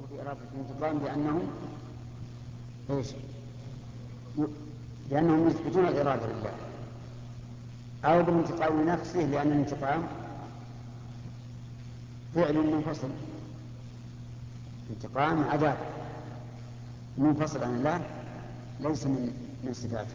بإرادة الانتقام لأنهم يثبتون الإرادة لله، أو بالانتقام لنفسه لأن الانتقام فعل منفصل، انتقام عذاب منفصل عن الله ليس من صفاته،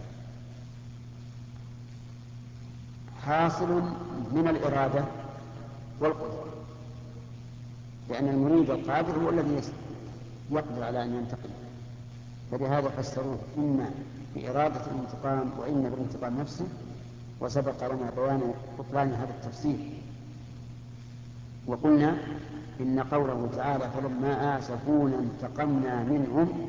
حاصل من الإرادة والقدرة، لأن المريد القادر هو الذي يقدر على أن ينتقم، فلهذا فسروه إما بإرادة الانتقام وإما بالانتقام نفسه، وسبق لنا بيان بطلان هذا التفسير. وقلنا إن قوله تعالى فلما آسفونا انتقمنا منهم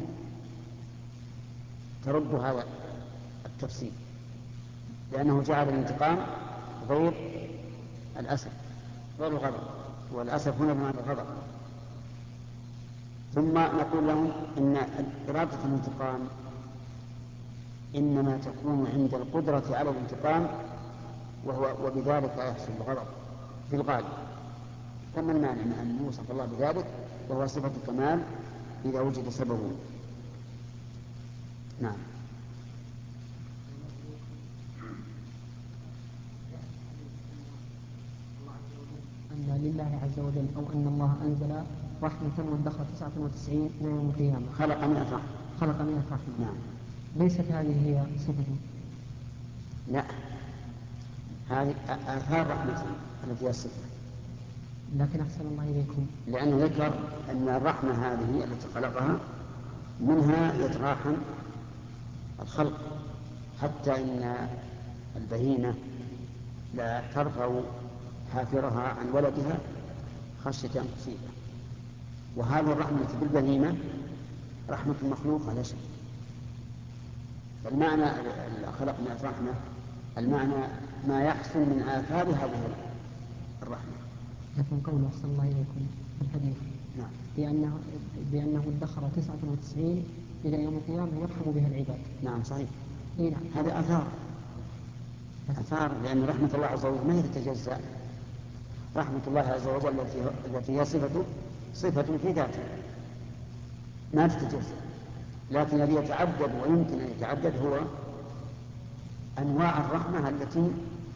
ترد هذا التفسير، لأنه جعل الانتقام غير الأسف، غير الغضب، والأسف هنا بمعنى الغضب. ثم نقول لهم إن إرادة الانتقام إنما تكون عند القدرة على الانتقام، وبذلك يحصل الغضب في الغالب، فما المانع من أن يوصف الله بذلك، وهو صفة الكمال إذا وجد سببه. نعم. أن لله عز وجل أو أن الله أنزل رحمة وادخر 99 إلى يوم القيامة، خلق 100 رحمة. خلق 100 رحمة. نعم. ليست هذه هي صفته؟ لا، هذه آثار رحمته التي هي الصفة. لكن أحسن الله إليكم، لأنه ذكر أن الرحمة هذه التي خلقها منها يتراحم الخلق، حتى إن البهيمة لا ترفع حافرها عن ولدها خشية أن تصيبه، وهذه الرحمة بالبهيمة رحمة مخلوقة لا شك. فالمعنى خلق من الرحمة المعنى ما يحصل من آثار هذه الرحمة. لكن قول أحسن الله إليكم في الحديث نعم. بأنه ادخر 99 إلى يوم القيامة يرحم بها العباد. نعم صحيح. نعم. هذا أثار، لأن رحمة الله عز وجل ما هي تتجزأ. رحمة الله عز وجل التي هي صفة في ذاته ما تتجزأ، لكن الذي يتعدد ويمكن أن يتعدد هو أنواع الرحمة التي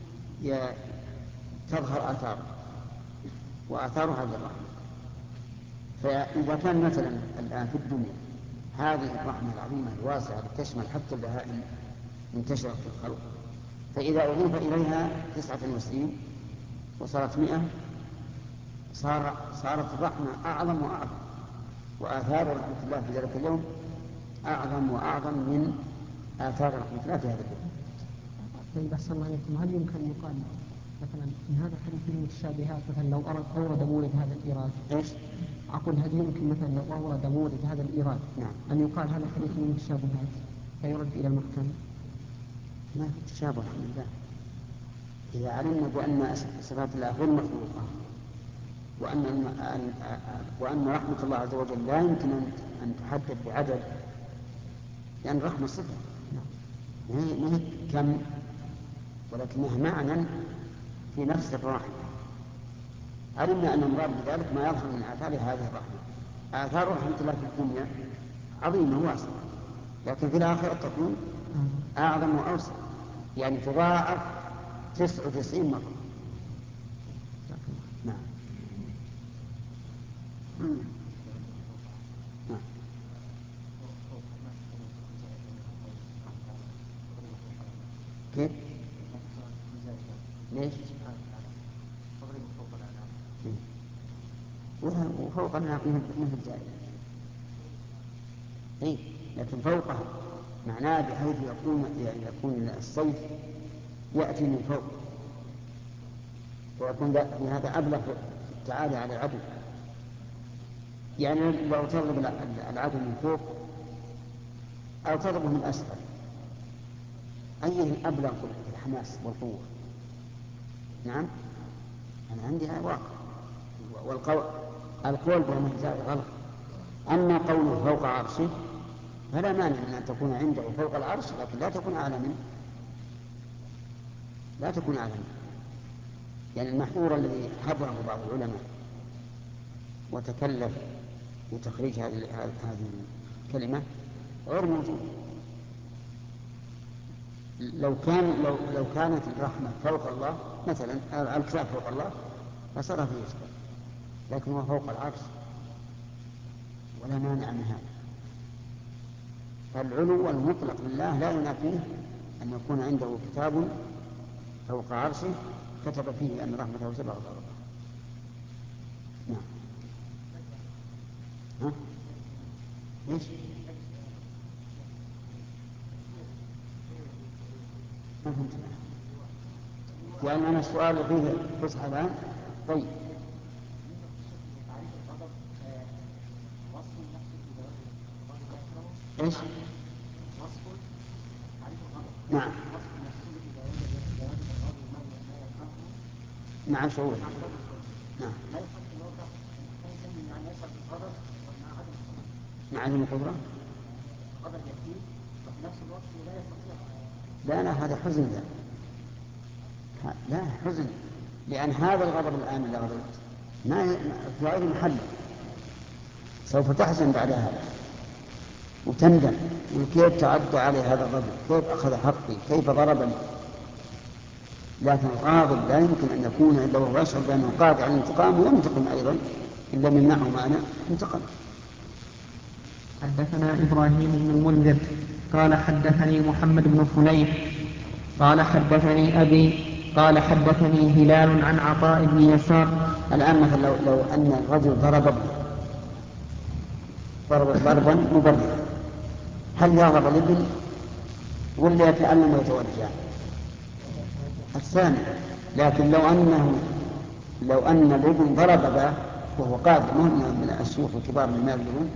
تظهر وآثار هذه الرحمة. فإذا كان مثلا الآن في الدنيا هذه الرحمة العظيمة الواسعة تشمل حتى البهائم منتشرة في الخلق، فإذا أضيف إليها 99 وصارت 100 صارت الرحمة أعظم وأعظم، وآثار رحمة الله في ذلك اليوم أعظم وأعظم من آثار رحمة الله في هذا اليوم. طيب أحسن الله إليكم، هل يمكن أن يقال مثلا إن هذا الحديث فيه متشابهات، مثلا لو أورد مورد هذا الإيراد؟ إيش؟ أقول هل يمكن مثلا لو أورد مورد هذا الإيراد نعم. أن يقال هذا الحديث فيه متشابهات فيرد إلى المحكم؟ ما في تشابه الحمد لله، إذا علمنا بأن صفات الله غير مخلوقة وأن رحمة الله عز وجل لا يمكن أن تحدد بعدد، لأن رحمة صفة ما هي كم، ولكنها معنى في نفس الرحمة. علمنا أن المراد بذلك ما يظهر من آثار هذه الرحمة. آثار رحمة الله في الدنيا عظيمة واسعة، لكن في الآخرة تكون أعظم وأوسع، يعني تضاعف 99 مرة. نعم. نعم. كيف؟ ليش؟ وفوق النار مثل ذلك. إيه؟ لكن فوقها معناه بحيث يكون السيف يأتي من فوق، ويكون بهذا أبلغ التعالي على العدو. يعني لو تضرب العدو من فوق أو تضربه من أسفل، أيه أبلغ في الحماس والقوة؟ نعم، أنا عندي واقع، القول بمجزاء غلط. أما قوله فوق عرشه فلا مانع من أن تكون عنده فوق العرش، لكن لا تكون أعلى منه، يعني المحظور الذي حضره بعض العلماء وتكلف وتخريج هذه الكلمة غير موجود. لو كانت الرحمة فوق الله مثلا، الكتاب فوق الله فصار فيه إشكال، لكن هو فوق العرش ولا مانع من هذا. فالعلو المطلق لله لا ينافيه أن يكون عنده كتاب فوق عرشه كتب فيه أن رحمته سبق غضبه. نعم. ها؟ ليش؟ ما فهمت. يعني أنا السؤال فيه فسحة الآن. طيب. إيش؟ نعم. مع شعور. نعم. مع عدم القدرة. لا هذا حزن. لا حزن، لأن هذا الغضب الآن اللي غضبت ما في غير محل، سوف تحزن بعد هذا وتندم كيف تعدى علي هذا الرجل، كيف أخذ حقي، كيف ضربني. لكن الغاضب لا يمكن أن يكون إلا وهو يشعر بأنه قادر على الانتقام وينتقم أيضا، إلا من معه معنى انتقم. حدثنا إبراهيم بن المنذر قال حدثني محمد بن فليح قال حدثني أبي قال حدثني هلال عن عطاء بن يسار. الآن مثلا لو أن الرجل ضرب ضربا مبررا، هل يغضب الابن ولا يتألم ويتوجع؟ الثاني. لكن لو أن الابن ضرب به وهو قادر من الشيوخ الكبار من يضربون،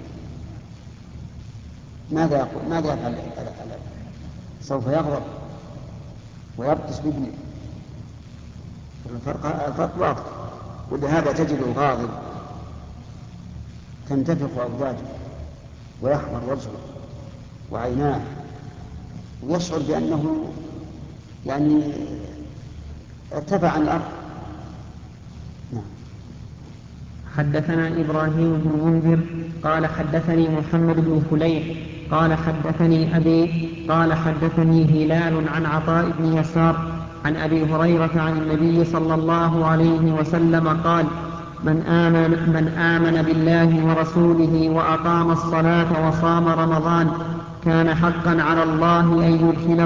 ماذا يفعل؟ سوف يغضب ويبطش بابنه. الفرق واضح. ولهذا تجد الغاضب تنتفخ أوداجه ويحمر وجهه وعيناه ويشعر بأنه يعني ارتفع عن الأرض. نعم. حدثنا إبراهيم بن المنذر قال حدثني محمد بن فليح قال حدثني أبي قال حدثني هلال عن عطاء بن يسار عن أبي هريرة عن النبي صلى الله عليه وسلم قال: من آمن بالله ورسوله وأقام الصلاة وصام رمضان كان حقا على الله أن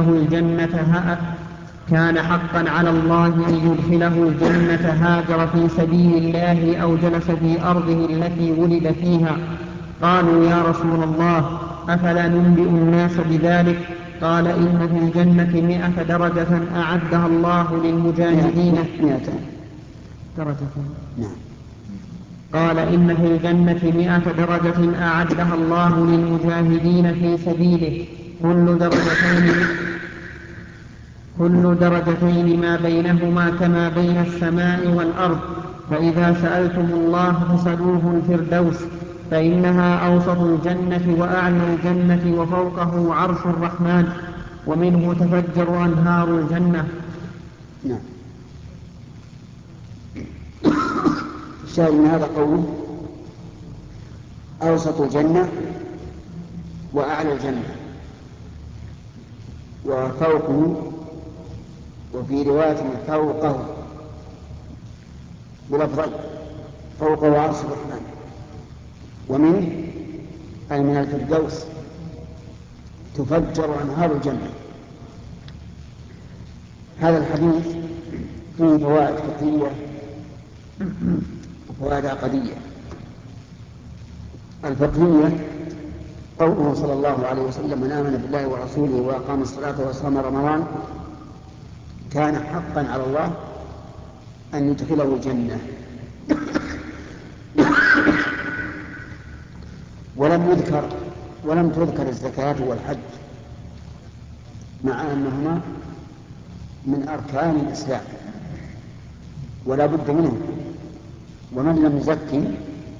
يدخله الجنة هاجر في سبيل الله أو جلس في أرضه التي ولد فيها. قالوا: يا رسول الله، أفلا ننبئ الناس بذلك؟ قال: إن في الجنة 100 درجة أعدها الله للمجاهدين. 100 درجة. نعم. قال: إن في الجنة 100 درجة أعدها الله للمجاهدين في سبيله، كل درجتين ما بينهما كما بين السماء والأرض. فإذا سألتم الله فاسألوه الفردوس، فإنها أوسط الجنة وأعلى الجنة وفوقه عرش الرحمن، ومنه تفجر أنهار الجنة. نعم. الشاهد من هذا قوله أوسط الجنة وأعلى الجنة وفوقه، وفي رواية فوقه بلفظين: فوقه عرش الرحمن، ومنه أي من الفردوس تفجر أنهار الجنة. هذا الحديث فيه فوائد فقهية وفوائد عقدية. الفقهية: قوله صلى الله عليه وسلم: من آمن بالله ورسوله وأقام الصلاة وصام رمضان كان حقا على الله أن يدخله الجنة. ولم تذكر الزكاة والحج، مع أنهما من أركان الإسلام ولا بد منه. ومن لم يزكي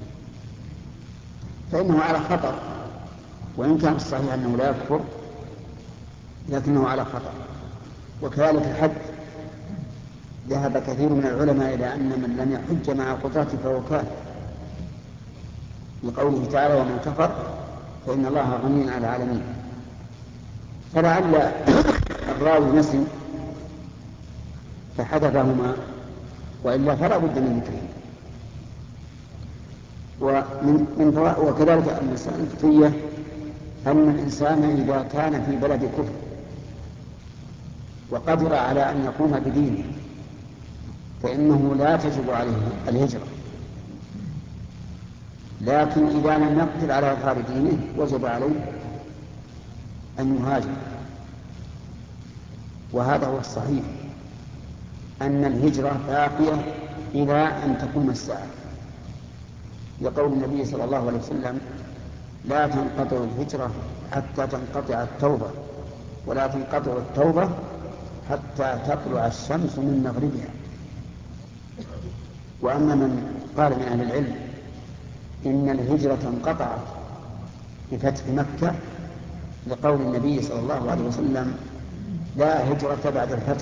فإنه على خطر، وإن كان الصحيح أنه لا يكفر لكنه على خطر. وكذلك الحج، ذهب كثير من العلماء إلى أن من لم يحج مع قدرته فهو كافر، لقوله تعالى ومن كفر فإن الله غني عن العالمين. فلعل الراوي نسي فحذفهما، وإلا فلا بد من ذكره. وكذلك المسألة الفقهية أن الإنسان إذا كان في بلد كفر وقدر على أن يقوم بدينه فإنه لا تجب عليه الهجرة، لكن إذا لم يقدر على إظهار دينه وجب عليه أن يهاجر. وهذا هو الصحيح، أن الهجرة باقية إلى أن تقوم الساعة، لقول النبي صلى الله عليه وسلم لا تنقطع الهجرة حتى تنقطع التوبة، ولا تنقطع التوبة حتى تطلع الشمس من مغربها. وأما من قال من أهل العلم إن الهجرة انقطعت بفتح مكة لقول النبي صلى الله عليه وسلم لا هجرة بعد الفتح،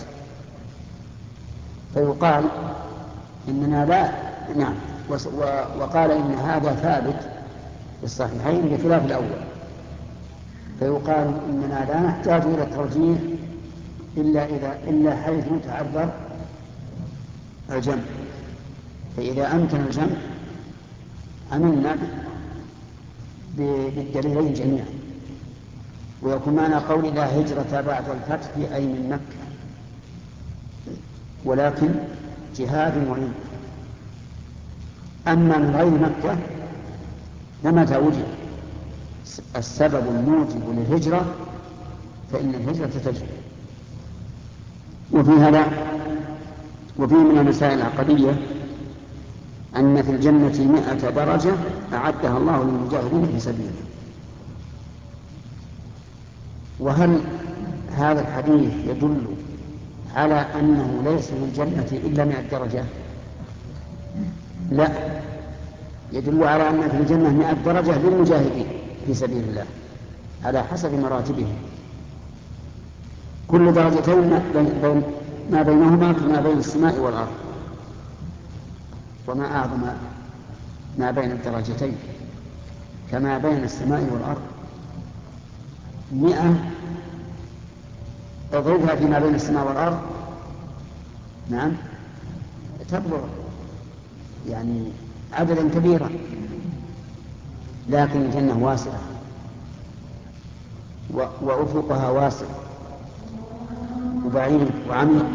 فيقال إننا لا نعم، وقال إن هذا ثابت في الصحيحين بخلاف الأول، فيقال إننا لا نحتاج إلى الترجيح إلا حيث تعذر الجمع، فإذا أمكن الجمع عملنا بالدليلين جميعا، ويكون معنى قول لا هجرة بعد الفتح أي من مكة، ولكن جهاد وعين. أما من غير مكة فمتى وجد السبب الموجب للهجرة فإن الهجرة تجب. وفيه من المسائل العقدية أن في الجنة 100 درجة أعدها الله للمجاهدين في سبيله. وهل هذا الحديث يدل على أنه ليس في الجنة إلا 100 درجة؟ لا، يدل على أن في الجنة 100 درجة للمجاهدين في سبيل الله على حسب مراتبهم، كل درجتين ما بينهما كما بين السماء والأرض، وما أعظم ما بين الدرجتين كما بين السماء والأرض. 100 اضربها فيما بين السماء والأرض، نعم، تبلغ يعني عددا كبيرا، لكن الجنة واسعة وأفقها واسع وبعيد وعميق.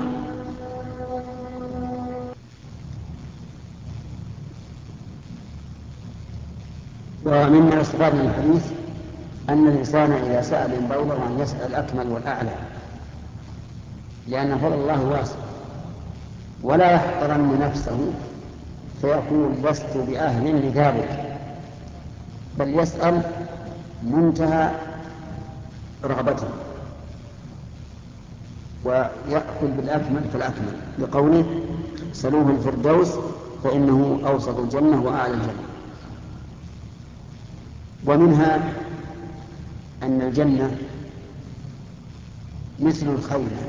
ومما يستفاد من الحديث أن الإنسان إذا سأل ينبغي أن يسأل الأكمل والأعلى، لأن فضل الله واسع، ولا يحقرن نفسه فيقول لست بأهل لذلك، بل يسأل منتهى رغبته ويأخذ بالأكمل فالأكمل، لقوله سلوه الفردوس فإنه أوسط الجنة وأعلى الجنة. ومنها أن الجنة مثل الخيمة،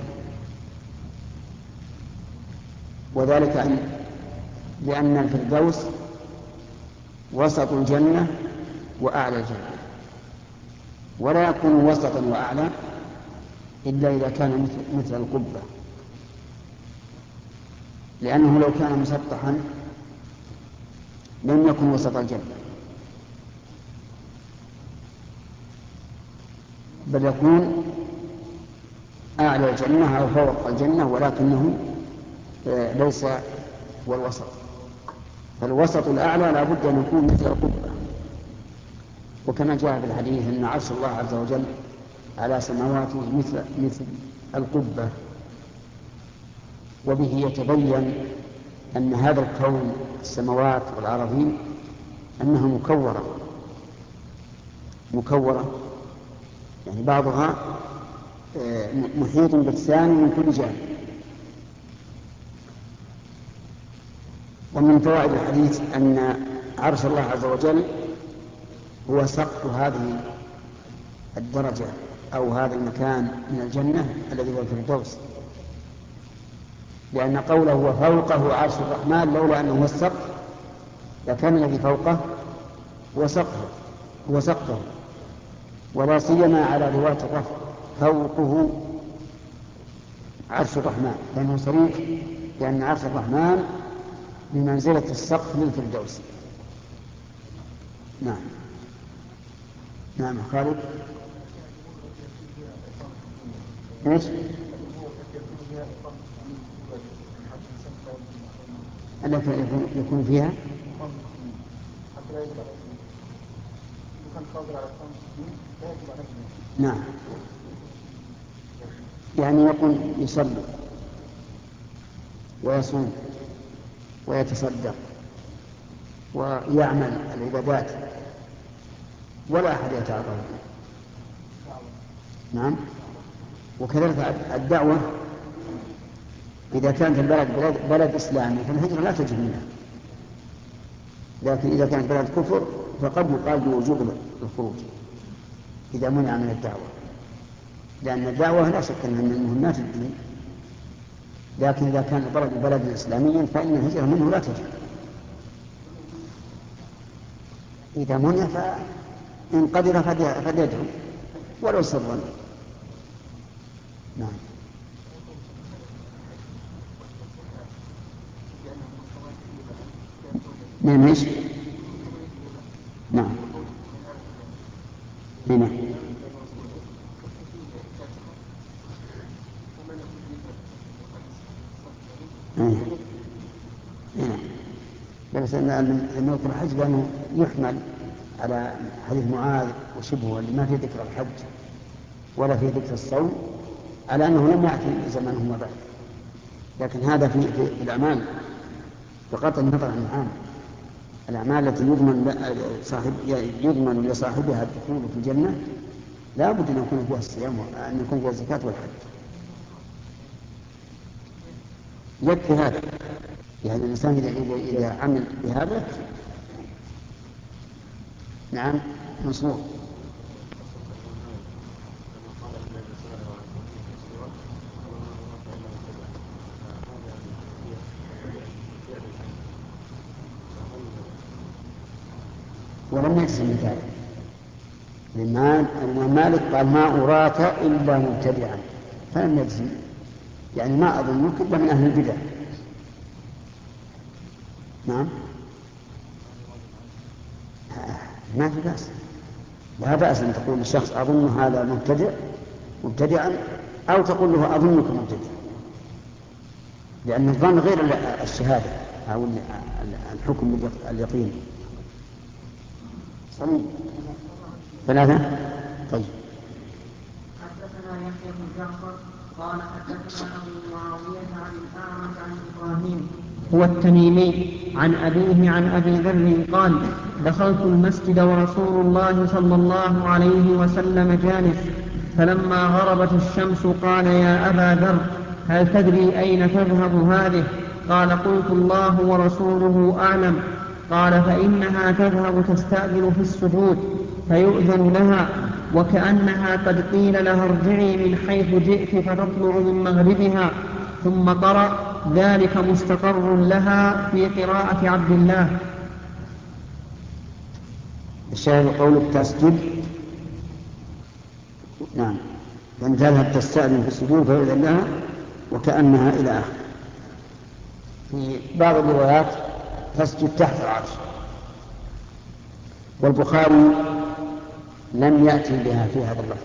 وذلك لأن الفردوس وسط الجنة وأعلى الجنة، ولا يكون وسطا وأعلى إلا إذا كان مثل القبة، لأنه لو كان مسطحا لم يكن وسط الجنة، بل يكون أعلى الجنة أو فوق الجنة، ولكنه ليس هو الوسط. فالوسط الأعلى لا بد أن يكون مثل القبة، وكما جاء في الحديث أن عرش الله عز وجل على سماواته مثل القبة. وبه يتبين أن هذا الكون السماوات والأراضين أنها مكورة، يعني بعضها محيط بالثاني من كل جانب. ومن فوائد الحديث أن عرش الله عز وجل هو سقف هذه الدرجة أو هذا المكان من الجنة الذي هو الفردوس، لأن قوله وفوقه عرش الرحمن لولا أنه هو السقف لكان الذي فوقه وسقفه ولا سيما على رواية الرفع فوقه عرش الرحمن، لأنه صريح لأن عرش الرحمن بمنزلة السقف للفردوس. نعم خالد. ايش؟ ألا يكون فيها نعم، يعني يكون يصلي ويصوم ويتصدق ويعمل العبادات ولا أحد يتعرض له. نعم. وكذلك الدعوة إذا كانت البلد بلد إسلامي فالهجرة لا تجب منها، لكن إذا كانت بلد كفر فقد يقال بوجوب الخروج إذا منع من الدعوة، لأن الدعوة لا شك أنها من مهمات الدين، لكن إذا كان البلد بلد إسلامي فإن الهجرة منه لا تجب. إذا منع فإن قدر فليدعو ولو سرا. نعم. نعم ايش؟ نعم هنا بس أنه في الحج لأنه يحمل على حديث معاذ وشبهه اللي ما في ذكر الحج ولا في ذكر الصوم على أنه لم يأتي زمنه وبعد، لكن هذا في الأعمال بغض النظر عن العام، الأعمال التي يضمن لصاحبها الدخول في الجنة لا بد أن يكون فيها الصيام وأن يكون فيها الزكاة والحج. يكفي هذا، يعني الإنسان إذا عمل بهذا. نعم مصروف. ولم يجزم بذلك، لأن مالك قال ما أراك إلا مبتدعا، فلم يجزم، يعني ما أظنك إلا من أهل البدع. نعم ما في بأس، لا بأس أن تقول للشخص أظن هذا مبتدعا أو تقول له أظنك مبتدع، لأن الظن غير الشهادة أو الحكم اليقين. صحيح. ثلاثة. طيب. حدثنا يحيى بن جعفر قال حدثنا أبو معاوية عن الأعمش عن إبراهيم هو التميمي عن أبيه عن أبي ذر قال دخلت المسجد ورسول الله صلى الله عليه وسلم جالس، فلما غربت الشمس قال يا أبا ذر هل تدري أين تذهب هذه؟ قال قلت الله ورسوله أعلم. قال فإنها تذهب تستأذن في السجود فيؤذن لها، وكأنها قد قيل لها ارجعي من حيث جئت فتطلع من مغربها. ثم قرأ ذلك مستقر لها في قراءة عبد الله. الشاهد قولك تسجد. نعم، فإن تذهب تستأذن في السجود فيؤذن لها وكأنها إلى آخر. في بعض الروايات تسجد تحت العرش، والبخاري لم يأتي بها في هذا اللفظ،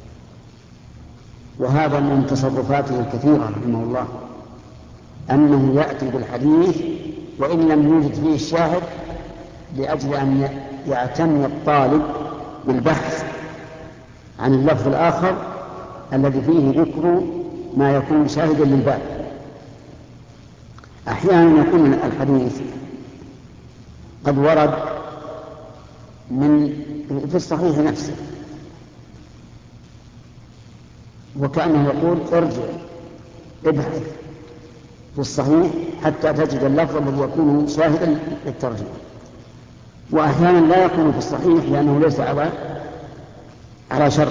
وهذا من تصرفاته الكثيرة رحمه الله أنه يأتي بالحديث وإن لم يوجد فيه الشاهد، لأجل أن يعتني الطالب بالبحث عن اللفظ الآخر الذي فيه ذكر ما يكون شاهدا للباب. أحيانا يكون الحديث قد ورد في الصحيح نفسه، وكأنه يقول ارجع ابحث في الصحيح حتى تجد اللفظ الذي يكون شاهدا للترجمة. وأحيانا لا يكون في الصحيح لأنه ليس على شرط،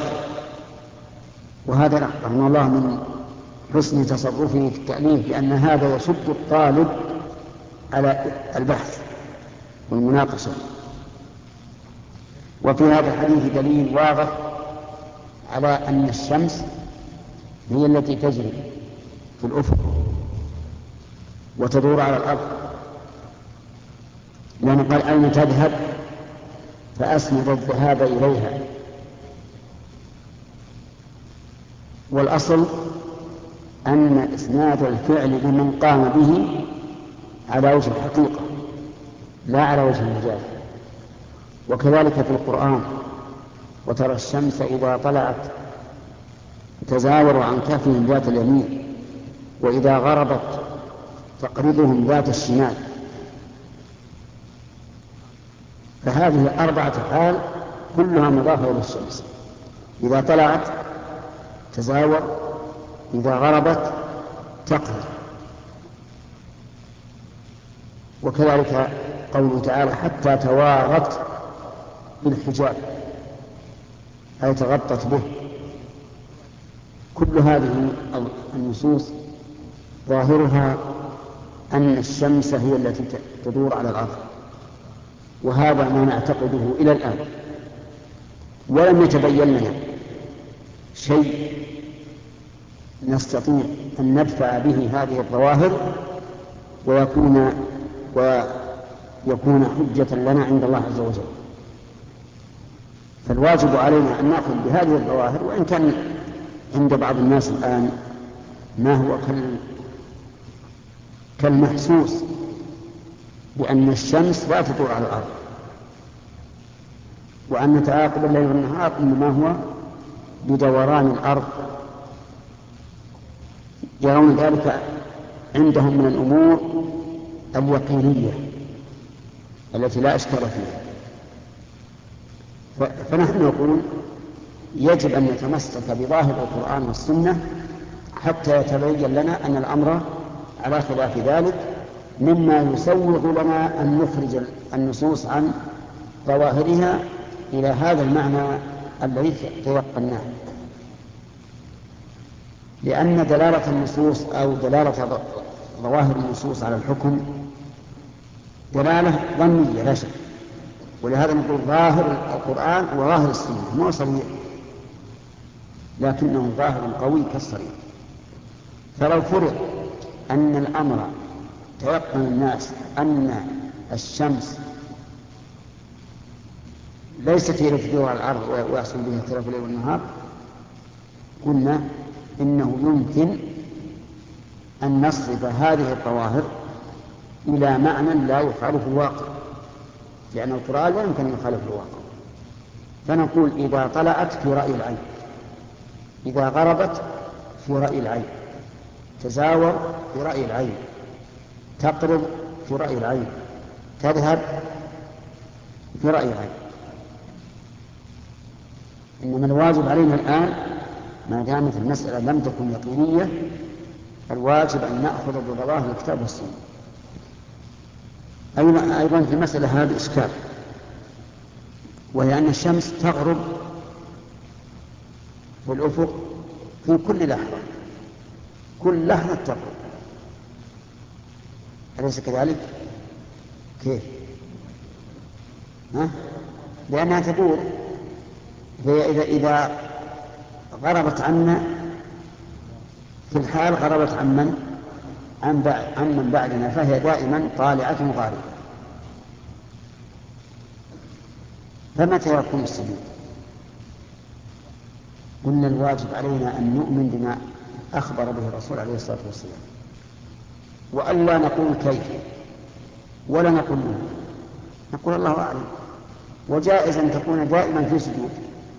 وهذا رحمه الله من حسن تصرفه في التأليف، لأن هذا يشد الطالب على البحث والمناقشة. وفي هذا الحديث دليل واضح على أن الشمس هي التي تجري في الأفق وتدور على الأرض، لأنه قال أين تذهب فأسند الذهاب إليها. والأصل أن إسناد الفعل لمن قام به على وجه الحقيقة لا على وجه المجاز. وكذلك في القرآن: وترى الشمس إذا طلعت تزاور عن كهفهم ذات اليمين وإذا غربت تقرضهم ذات الشمال. فهذه 4 أفعال كلها مضافة إلى الشمس: إذا طلعت تزاور، إذا غربت تقرض. وكذلك قوله تعالى: حتى توارت بالحجاب، أي تغطت به. كل هذه النصوص ظاهرها أن الشمس هي التي تدور على الأرض، وهذا ما نعتقده إلى الآن، ولم يتبين لنا شيء نستطيع أن ندفع به هذه الظواهر ويكون حجة لنا عند الله عز وجل. فالواجب علينا أن نأخذ بهذه الظواهر، وإن كان عند بعض الناس الآن ما هو كالمحسوس بأن الشمس لا تدور على الأرض، وأن تعاقب الليل والنهار إنما هو بدوران الأرض. يرون ذلك عندهم من الأمور اليقينية التي لا إشكال فيها. فنحن نقول يجب أن نتمسك بظاهر القرآن والسنة حتى يتبين لنا أن الأمر على خلاف ذلك، مما يسوغ لنا أن نخرج النصوص عن ظواهرها إلى هذا المعنى الذي تيقناه. لأن دلالة النصوص أو دلالة ظواهر النصوص على الحكم دلالة ظنية لا شك، ولهذا نقول ظاهر القرآن وظاهر السنة مو صريح، لكنه ظاهر قوي كالصريح. فلو فرض أن الأمر تيقن الناس أن الشمس ليست هي التي تدور على الأرض ويحصل بها اختلاف الليل والنهار، قلنا إنه يمكن أن نصرف هذه الظواهر إلى معنى لا يخالف الواقع، لأن القرآن لا يمكن أن يخالف الواقع. فنقول إذا طلعت في رأي العين، إذا غربت في رأي العين، تزاور في رأي العين، تقرض في رأي العين، تذهب في رأي العين. إنما الواجب علينا الآن ما دامت المسألة لم تكن يقينية، الواجب أن نأخذ بظواهر الكتاب والسنة. أيضا في المسألة هذا إشكال، وهي أن الشمس تغرب في الأفق في كل لحظة، كل لحظة تغرب، أليس كذلك؟ كيف؟ لأنها تدور، إذا غربت عنا في الحال غربت عن من بعدنا، فهي دائما طالعة غاربة. فمتى يكون السجود؟ قلنا الواجب علينا أن نؤمن بما أخبر به الرسول عليه الصلاة والسلام، وأن لا نقول كيف ولا نقول منه، نقول الله أعلم. وجائز أن تكون دائما في سجود،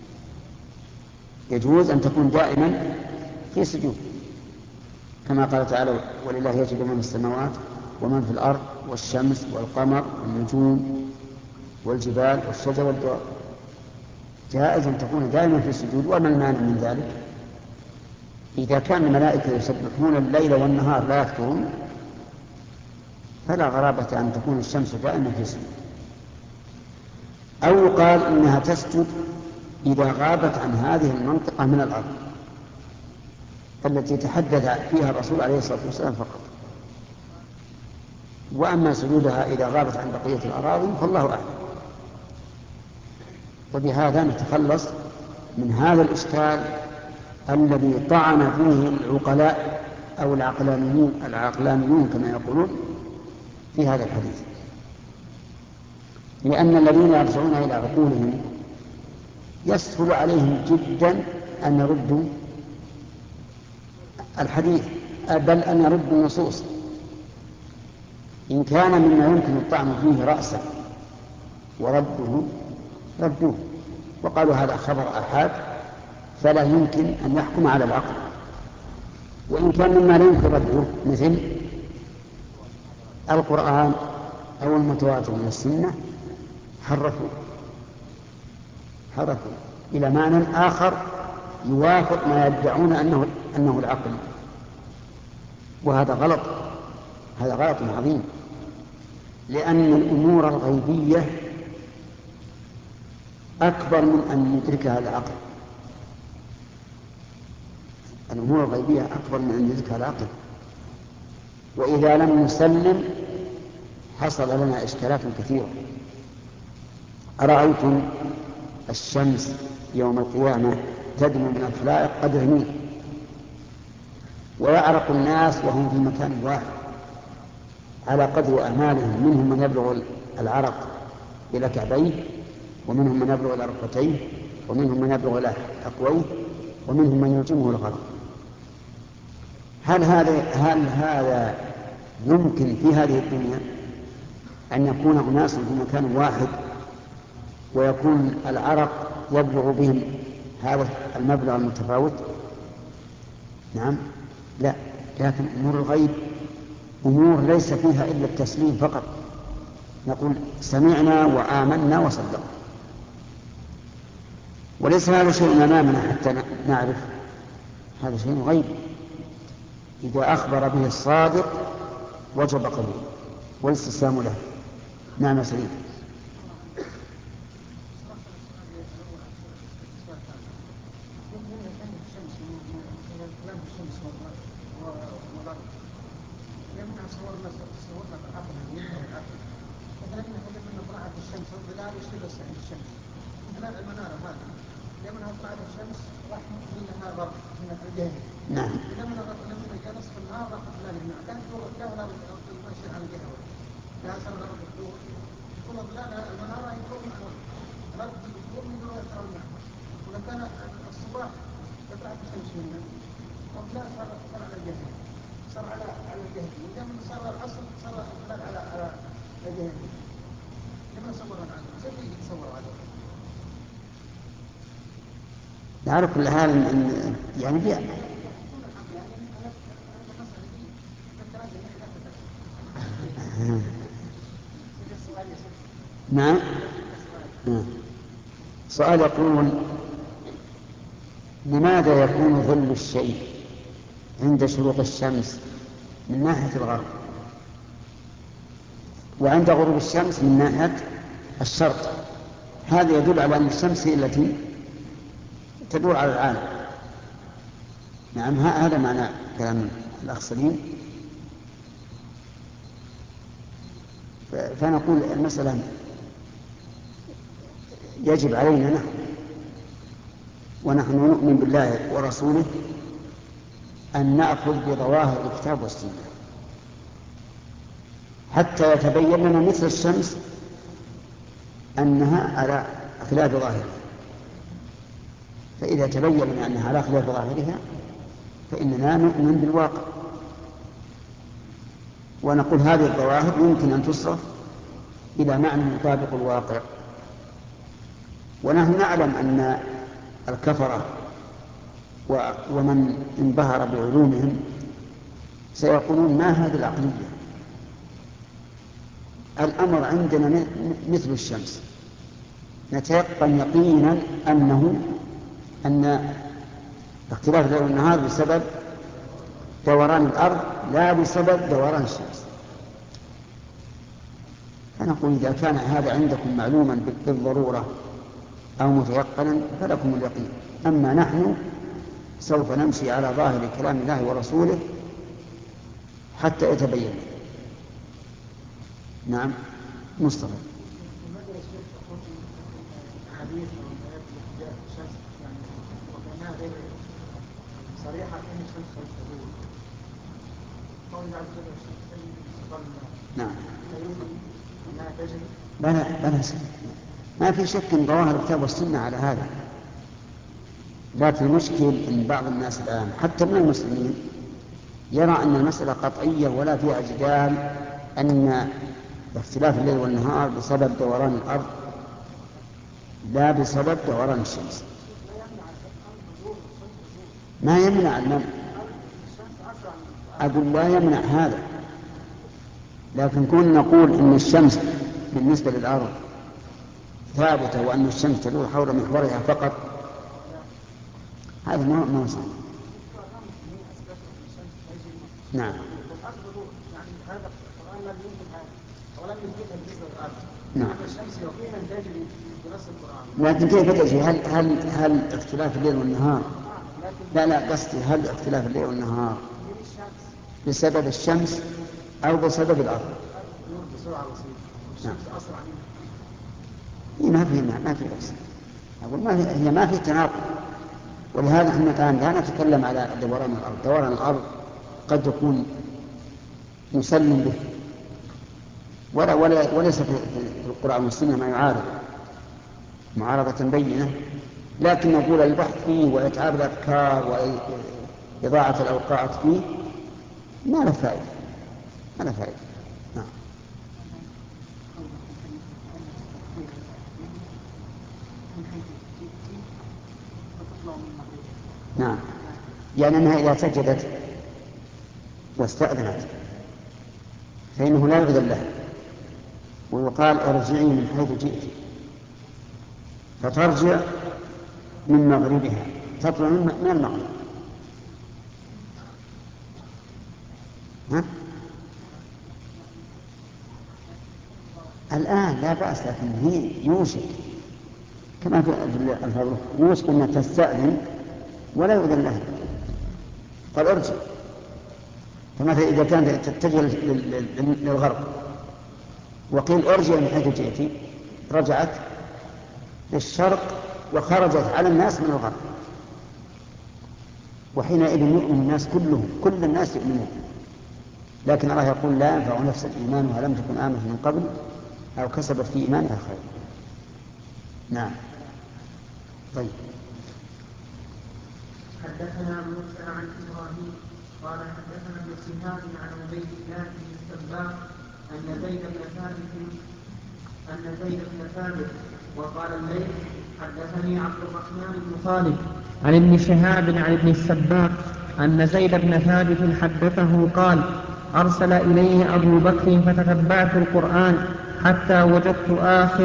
يجوز أن تكون دائما في سجود، كما قال تعالى: ولله يسجد من السماوات ومن في الأرض والشمس والقمر والنجوم والجبال والشجر والدواب. جائز أن تكون دائما في السجود. وما المانع من ذلك؟ إذا كان الملائكة يسبحون الليل والنهار لا يفترون، فلا غرابة أن تكون الشمس دائما في السجود. أو قال إنها تسجد إذا غابت عن هذه المنطقة من الأرض التي تحدث فيها الرسول عليه الصلاة والسلام فقط. وأما سجودها إذا غابت عن بقية الأراضي فالله أعلم. وبهذا نتخلص من هذا الإشكال الذي طعن فيه العقلاء أو العقلانيون كما يقولون في هذا الحديث، لأن الذين يرجعون إلى عقولهم يسهل عليهم جدا أن يردوا الحديث، بل أن يردوا النصوص إن كان مما يمكن الطعن فيه رأسا ردوه وقالوا هذا خبر آحاد فلا يمكن أن يحكم على العقل، وإن كان مما لا يمكن رده مثل القرآن أو المتواتر من السنة حرفوا إلى معنى آخر يوافق ما يدعون أنه العقل، وهذا غلط، هذا غلط عظيم، لأن الأمور الغيبية أكبر من أن يدركها العقل. الأمور الغيبية أكبر من أن يدركها العقل، وإذا لم نسلم حصل لنا إشكالات كثيرة. أرأيتم الشمس يوم القيامة تدنو من الخلائق قدر ميل، ويعرق الناس وهم في مكان واحد على قدر أعمالهم، منهم من يبلغ العرق إلى كعبيه، ومنهم من يبلغ إلى ركبتيه، ومنهم من يبلغ إلى حقويه، ومنهم من يلجمه الغرق. هل هذا يمكن في هذه الدنيا أن يكون أناس في مكان واحد ويكون العرق يبلغ بهم هذا المبلغ المتفاوت؟ نعم، لا، لكن أمور الغيب أمور ليس فيها إلا التسليم فقط، نقول سمعنا وآمنا وصدقنا، وليس هذا شيء أمامنا حتى نعرف، هذا شيء غيب إذا أخبر به الصادق وجب قبوله والاستسلام له. نعم سليم. نعم. وكان الصباح يطلعت الشمس منها ولا صار على الجهة، صار على الجهة، ولما صار العصر صار على الجهة، لما صورنا عنه سميه يتصور عليه. نعرف كل حال يعني فيها نعم. سؤال يقول: لماذا يكون ظل الشيء عند شروق الشمس من ناحية الغرب وعند غروب الشمس من ناحية الشرق؟ هذا يدل على أن الشمس هي التي تدور على العالم. نعم، هذا معنى كلام الأخ سليم. فنقول المسألة يجب علينا نحن ونحن نؤمن بالله ورسوله أن نأخذ بظواهر الكتاب والسنة حتى يتبين لنا مثل الشمس أنها على خلاف ظاهرها، فإذا تبين لنا أنها على خلاف ظاهرها فإننا نؤمن بالواقع ونقول هذه الظواهر يمكن أن تصرف إلى معنى يطابق الواقع. ونحن نعلم أن الكفرة ومن انبهر بعلومهم سيقولون ما هذه العقلية، الأمر عندنا مثل الشمس، نتيقن يقينا أن اختلاف الليل والنهار بسبب دوران الأرض لا بسبب دوران الشمس. فنقول إذا كان هذا عندكم معلوما بالضرورة أو متيقنا فلكم اليقين، أما نحن سوف نمشي على ظاهر كلام الله ورسوله حتى يتبين. نعم مصطفى. حديث الشمس يعني وكأنها غير صريحة كأن الشمس تزول قول بعد كده الشمس تجري بمستقر الله. نعم. فيوجد أنها تجري. بلا شك، ما في شك ان ظواهر الكتاب والسنة على هذا، لكن المشكل ان بعض الناس الآن حتى من المسلمين يرى أن المسألة قطعية ولا فيها جدال، أن اختلاف الليل والنهار بسبب دوران الأرض لا بسبب دوران الشمس. ما يمنع أقول لا يمنع هذا، لكن كون نقول أن الشمس بالنسبة للأرض ثابتة وأن الشمس تدور حول محورها فقط، هذا ما هو صحيح. نعم. يعني هذا القرآن لم يمكن هذا ولم يثبتها بالنسبة للأرض. نعم. الشمس يقينا تجري بنص القرآن. لكن كيف تجري؟ هل اختلاف الليل والنهار؟ لا قصدي هل اختلاف الليل والنهار بسبب الشمس أو بسبب الأرض؟ بسرعة بسيطة. الشمس أسرع منها. ما في بس. أقول ما في تناقض، ولهذا احنا الآن لا نتكلم على دوران الأرض. دوران الأرض قد يكون مسلم به وليس في القرآن والسنة ما يعارض معارضة بينة، لكن نقول البحث فيه وإتعاب الأفكار وإضاعة الأوقات فيه ما له فائدة. نعم. يعني أنها إذا سجدت واستأذنت فإنه لا يؤذن لها، ويقال ارجعي من حيث جئت، فترجع من مغربها، تطلع من المغرب. الآن لا بأس، لكن هي يوشك كما في الفضل يوشك أن تستأذن ولا يؤذن لها، قال ارجع. فمثلا إذا كانت تتجه للغرب وقيل ارجع من حيث جئت، رجعت للشرق وخرجت على الناس من الغرب، وحينئذ يؤمن الناس كلهم، كل الناس يؤمنون. لكن الله يقول لا ينفع نفسا إيمانها لم تكن آمنت من قبل أو كسبت في إيمانها خير. نعم. طيب. حدثنا موسى عن إبراهيم قال حدثنا ابن شهاب عن عبيد الله بن السباق أن زيد بن ثابت وقال الليث حدثني عبد الرحمن بن خالد عن ابن شهاب عن ابن السباق أن زيد بن ثابت حدثه قال أرسل إلي أبو بكر فتتبعت القرآن حتى وجدت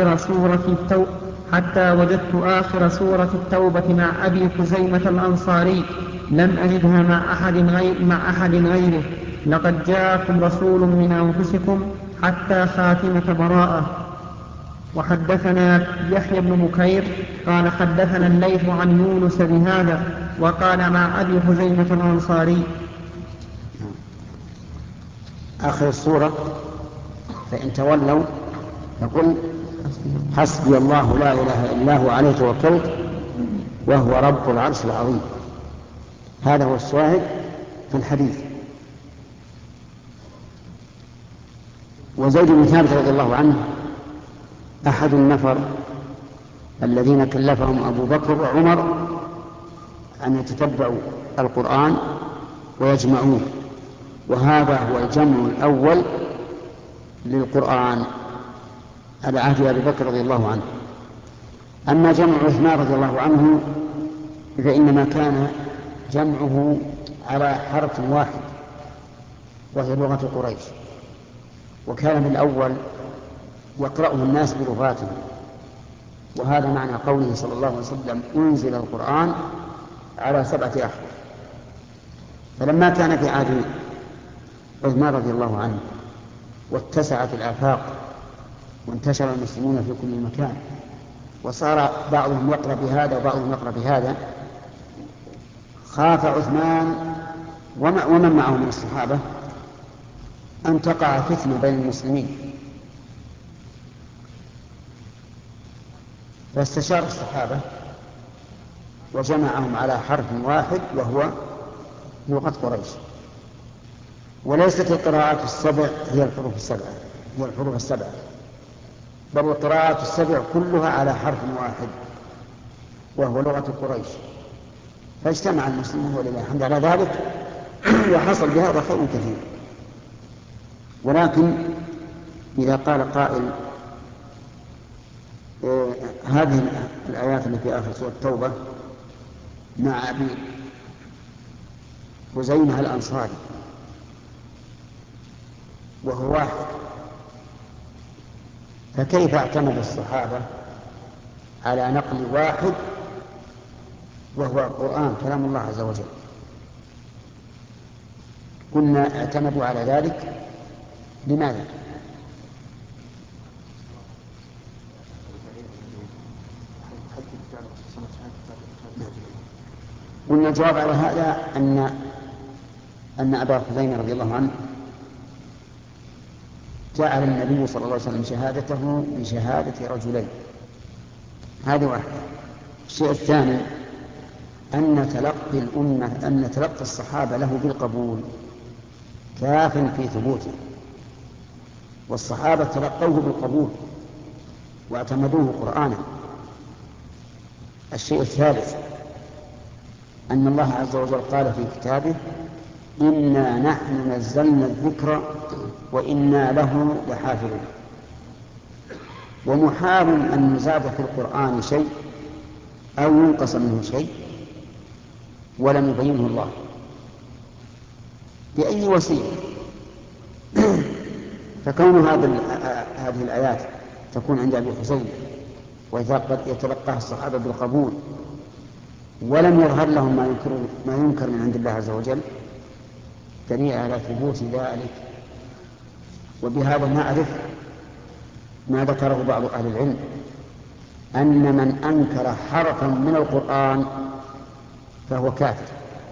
آخر سورة التوبة مع أبي خزيمة الأنصاري لم أجدها مع أحد غيره. لقد جاءكم رسول من أنفسكم حتى خاتمة براءة. وحدثنا يحيى بن بكير قال حدثنا الليث عن يونس بهذا وقال مع أبي خزيمة الأنصاري. آخر السورة فإن تولوا فقل حسبي الله لا إله إلا هو عليه توكلت وهو رب العرش العظيم. هذا هو الشاهد في الحديث. وزيد بن ثابت رضي الله عنه أحد النفر الذين كلفهم أبو بكر وعمر أن يتتبعوا القرآن ويجمعوه، وهذا هو الجمع الأول للقرآن على عهد أبي بكر رضي الله عنه. أما جمع عثمان رضي الله عنه فإنما كان جمعه على حرف واحد وهي لغة قريش، وكان بالأول يقرأه الناس بلغاتهم، وهذا معنى قوله صلى الله عليه وسلم أنزل القرآن على 7 أحرف. فلما كان في عهد عثمان رضي الله عنه واتسعت الآفاق وانتشر المسلمون في كل مكان وصار بعضهم يقرأ بهذا وبعضهم يقرأ بهذا، خاف عثمان ومن معه من الصحابة أن تقع فتنة بين المسلمين، فاستشار الصحابة وجمعهم على حرف واحد وهو لغة قريش. وليست القراءات السبع هي الحروف السبعة، بل القراءات السبع كلها على حرف واحد وهو لغة قريش. فاجتمع المسلمون ولله الحمد على ذلك، وحصل بهذا خير كثير. ولكن إذا قال قائل هذه الآيات التي في آخر سورة التوبة مع أبي خزيمة الأنصاري وهو واحد، فكيف اعتمد الصحابة على نقل واحد وهو القرآن كلام الله عز وجل؟ قلنا اعتمدوا على ذلك لماذا؟ قلنا الجواب على هذا أن أبا خزيمة رضي الله عنه جعل النبي صلى الله عليه وسلم شهادته بشهادة رجلين، هذه واحدة. الشيء الثاني أن تلقي الصحابة له بالقبول كاف في ثبوته، والصحابة تلقوه بالقبول واعتمدوه قرآنا. الشيء الثالث أن الله عز وجل قال في كتابه إنا نحن نزلنا الذكر وإنا له لحافظون. ومحال أن نزاد في القرآن شيء أو ينقص منه شيء ولم يبينه الله بأي وسيلة. فكون هذه الآيات تكون عند أبي حسين ويتلقاها الصحابة بالقبول ولم يظهر لهم ما ينكر من عند الله عز وجل دليل على ثبوت ذلك. وبهذا نعرف ما ذكره بعض أهل العلم أن من أنكر حرفا من القرآن فهو كافر،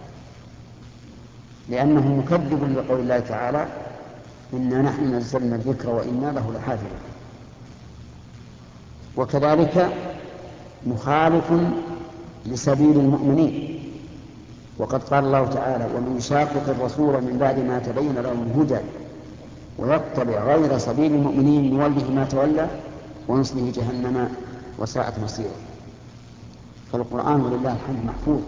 لأنه مكذب لقول الله تعالى إنا نحن نزلنا الذكر وإنا له لحافظون. وكذلك مخالف لسبيل المؤمنين، وقد قال الله تعالى ومن يشاقق الرسول من بعد ما تبين له الهدى ويتبع غير سبيل المؤمنين نوله ما تولى ونصله جهنم وساءت مصيره. فالقرآن ولله الحمد محفوظ،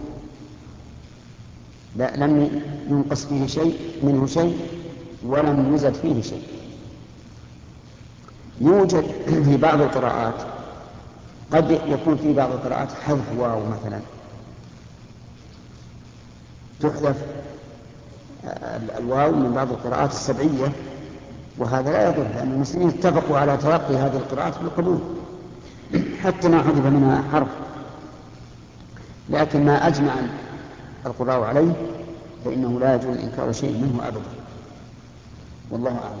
لم ينقص فيه منه شيء ولم يزد فيه شيء. يوجد في بعض القراءات قد يكون في بعض القراءات حذف واو مثلا، تحذف الواو من بعض القراءات السبعية، وهذا لا يضر لأن المسلمين اتفقوا على تلقي هذه القراءات بالقبول حتى ما حذف منها حرف. لكن ما أجمع القراء عليه فإنه لا يجوز إنكار شيء منه أبدا، والله أعلم.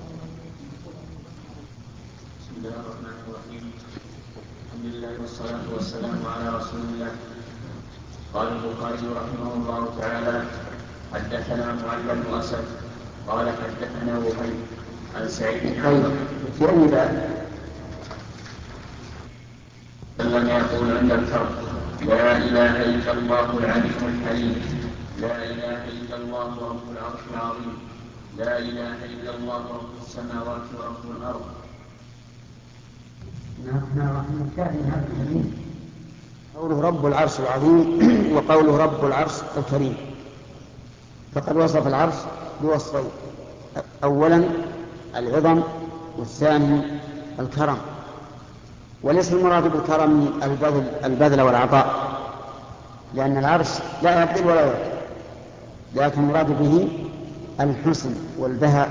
بسم الله الرحمن الرحيم. الحمد لله والصلاة والسلام على رسول الله. قال البخاري رحمه الله تعالى حدثنا معل بن أسد قال حدثنا وهيب عن سعيد بن عمرو في أي باب؟ لم يقول عند الفرق لا إله إلا الله العلي الحليم، لا إله إلا الله رب العرش العظيم، لا إله إلا الله رب السماوات ورب الأرض. قوله رب العرش العظيم وقوله رب العرش الكريم، فقد وصف العرش بوصفين: أولا العظم، والثاني الكرم. وليس المراد بالكرم البذل والعطاء، لأن العرش لا يبذل ولا يعطي، لكن المراد به الحسن والبهاء.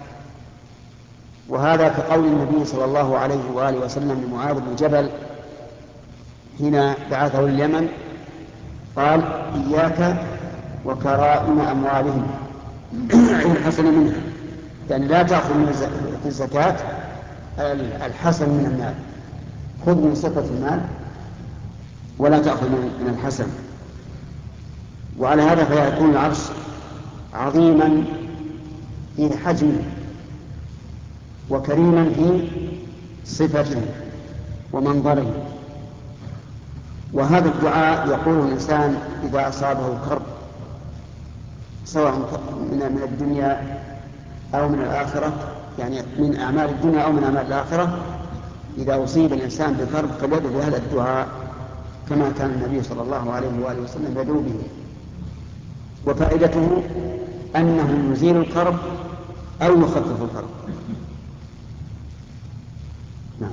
وهذا كقول النبي صلى الله عليه وآله وسلم لمعاذ بن جبل حين بعثه اليمن قال إياك وكرائم أموالهم الحسن منها، يعني لا تأخذ في الزكاة الحسن من المال، خذ من صفة المال ولا تأخذ من الحسن. وعلى هذا فيكون العرش عظيما في حجمه وكريما في صفته ومنظره. وهذا الدعاء يقول الإنسان إذا أصابه كرب سواء من الدنيا أو من الآخرة، يعني من أعمال الدنيا أو من أعمال الآخرة، إذا أصيب الإنسان بكرب فليدعو بهذا الدعاء كما كان النبي صلى الله عليه وآله وسلم يدعو به. وفائدته أنه يزيل الكرب أو يخفف الكرب. نعم.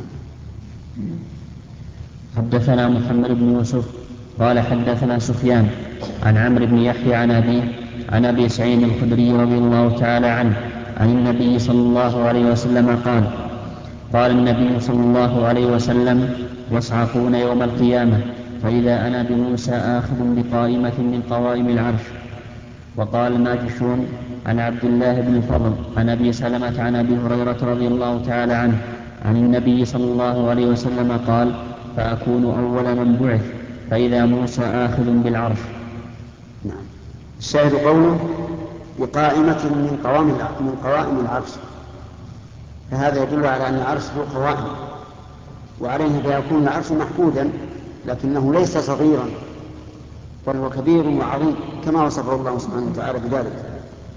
حدثنا محمد بن يوسف قال حدثنا سفيان عن عمرو بن يحيى عن أبي سعيد الخدري رضي الله تعالى عنه عن النبي صلى الله عليه وسلم قال النبي صلى الله عليه وسلم: يصعقون يوم القيامة فإذا أنا بموسى آخذ بقائمة من قوائم العرش. وقال الماجشون عن عبد الله بن الفضل عن أبي سلمة عن أبي هريرة رضي الله تعالى عنه عن النبي صلى الله عليه وسلم قال: فأكون أول من بعث فإذا موسى آخذ بالعرش. نعم. الشاهد قوله بقائمة من قوائم العرش، فهذا يدل على أن العرش ذو قوائم، وعليه فيكون العرش محمودا، لكنه ليس صغيرا بل هو كبير وعظيم كما وصفه الله سبحانه وتعالى بذلك.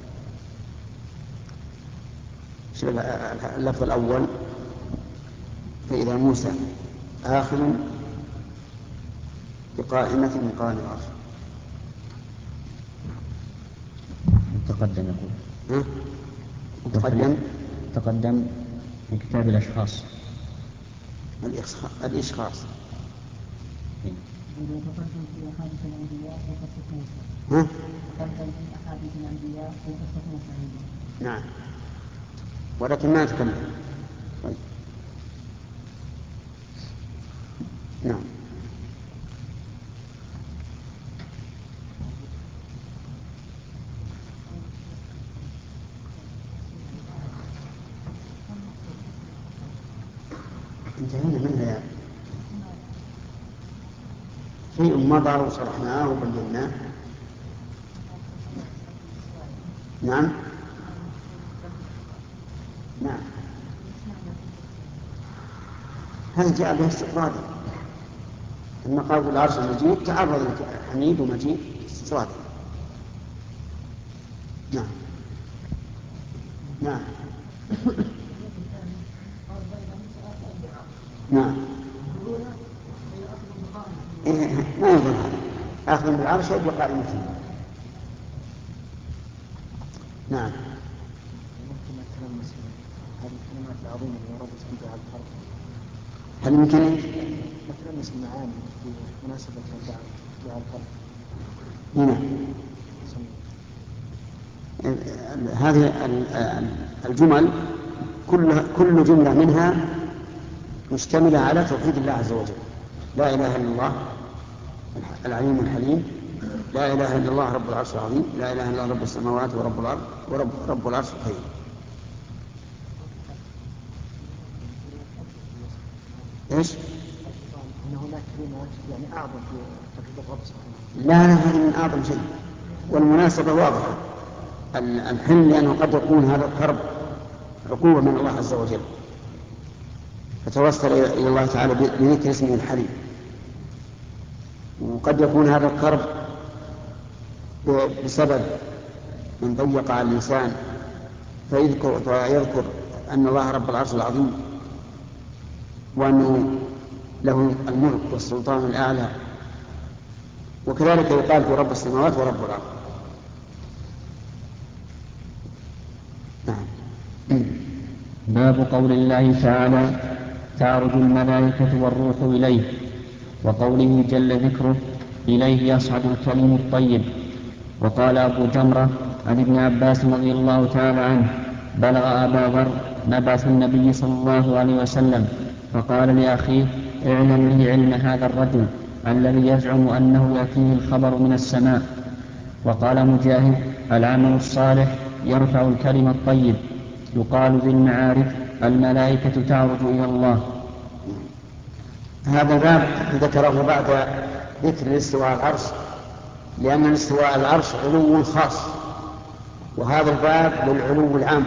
اللفظ الأول فإذا موسى آخذ بقائمة من قوائم العرش. تقدم في كتاب الأشخاص الإشخاص. تقدم في أحاديث الأنبياء وقصة موسى. تقدم في أحاديث الأنبياء وقصة موسى. نعم، ولكن ما تكلم. طيب. نعم. انتهينا منها شيء مضى وشرحناه وبيناه. نعم. نعم، هذا جاء به استطرادا. لما قالوا العرش المجيد تعرض حميد ومجيد استطرادا. نعم. نعم. نعم. ما يظن هذا آخذ بالعرش يبقى قائمته. نعم. هل يمكن نتلمس المعاني في مناسبة دعاء الفرد؟ هذه الجمل كل جملة منها مشتملة على توحيد الله عز وجل. لا إله إلا الله العليم الحليم، لا إله إلا الله رب العرش العظيم، لا إله إلا الله رب السماوات ورب الأرض ورب العرش الكريم. إيش؟ أن هناك كلمات يعني أعظم في توحيد الرب سبحانه. لا هذه من أعظم شيء، والمناسبة واضحة. الحلم لأنه قد يكون هذا الكرب عقوبة من الله عز وجل، فتوصل إلى الله تعالى بذكر اسمه الحليم. وقد يكون هذا الكرب بسبب من ضيق على الإنسان فيذكر أن الله رب العرش العظيم وأنه له الملك والسلطان الأعلى، وكذلك يقال في رب السماوات ورب الأرض. باب قول الله تعالى: تعرج الملائكة والروح إليه، وقوله جل ذكره: إليه يصعد الكلم الطيب. وقال أبو جمرة عن ابن عباس رضي الله تعالى عنه: بلغ أبا ذر مبعث النبي صلى الله عليه وسلم فقال لأخيه: اعلم لي علم هذا الرجل الذي يزعم أنه يأتيه الخبر من السماء. وقال مجاهد: العمل الصالح يرفع الكلم الطيب. يقال ذي المعارف: الملائكة تعرج إلى الله. هذا الباب ذكره بعد ذكر الاستواء على العرش، لأن الاستواء على العرش علو خاص، وهذا الباب للعلو العام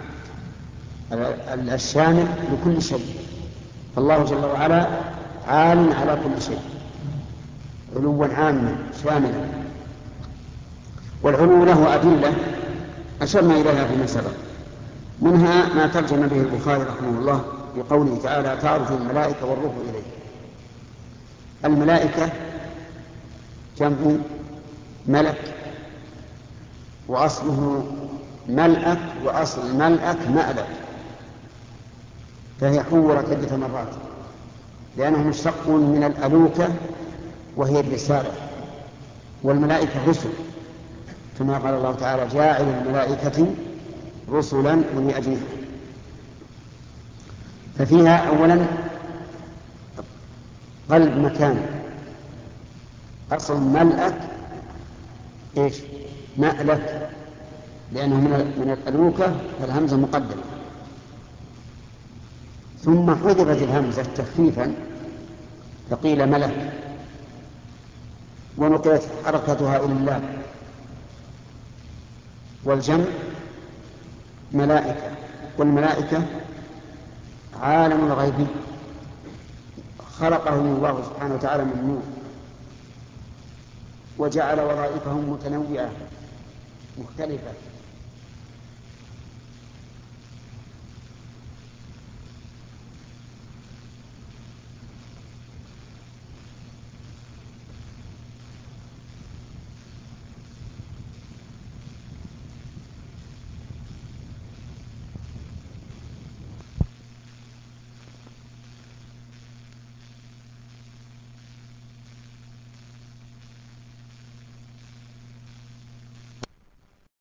الشامل لكل شيء. فالله جل وعلا عال على كل شيء، علوا عاما شاملا. والعلو له أدلة أشرنا إليها فيما سبق، منها ما ترجم به البخاري رحمه الله بقوله تعالى تعرج الملائكة والروح إليه. الملائكة جمع ملك، وأصله ملأك، وأصل ملأك مألك، فهي حورت عدة مرات لأنه مشتق من الألوكة وهي الرسالة، والملائكة رسل، كما قال الله تعالى جاعل الملائكة رسلا أولي أجنحة. ففيها أولا قلب مكان، أصل ملأك إيش؟ مألك، لأنه من الألوكة فالهمزة مقدمة، ثم حذفت الهمزة تخفيفا فقيل ملك، ونقلت حركتها إلى اللام. والجمع ملائكة، والملائكة عالم الغيب خلقهم الله سبحانه وتعالى من نور، وجعل وظائفهم متنوعة مختلفة،